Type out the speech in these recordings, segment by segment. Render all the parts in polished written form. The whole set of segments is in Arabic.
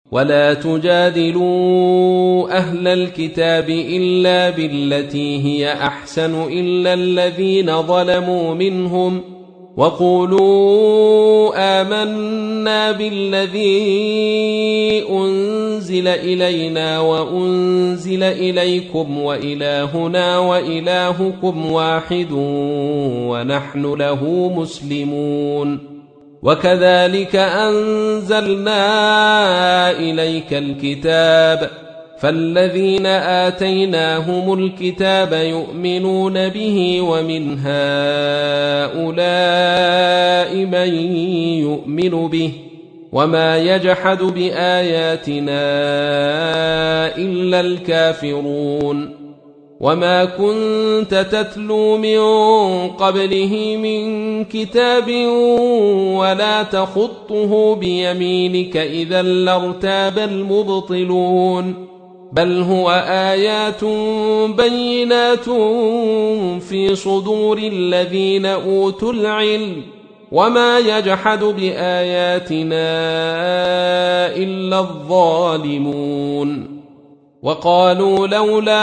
ولا تجادلوا أهل الكتاب إلا بالتي هي أحسن إلا الذين ظلموا منهم وقولوا آمنا بالذي أنزل إلينا وأنزل إليكم وإلهنا وإلهكم واحد ونحن له مسلمون وكذلك أنزلنا إليك الكتاب فالذين آتيناهم الكتاب يؤمنون به ومن هؤلاء من يؤمن به وما يجحد بآياتنا إلا الكافرون وما كنت تتلو من قبله من كتاب ولا تخطه بيمينك إذا لارتاب المبطلون بل هو آيات بينات في صدور الذين أوتوا العلم وما يجحد بآياتنا إلا الظالمون وقالوا لولا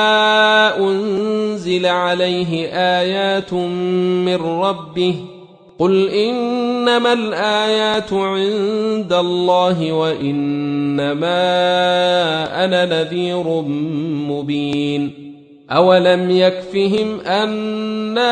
أنزل عليه آيات من ربه قل إنما الآيات عند الله وإنما أنا نذير مبين أولم يكفهم أنا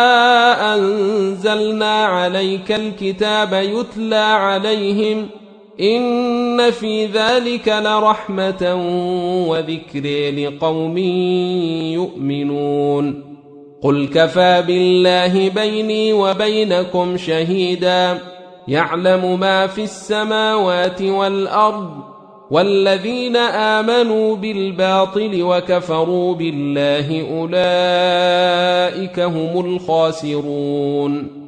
أنزلنا عليك الكتاب يتلى عليهم إن في ذلك لرحمة وذكر لقوم يؤمنون قل كفى بالله بيني وبينكم شهيدا يعلم ما في السماوات والأرض والذين آمنوا بالباطل وكفروا بالله أولئك هم الخاسرون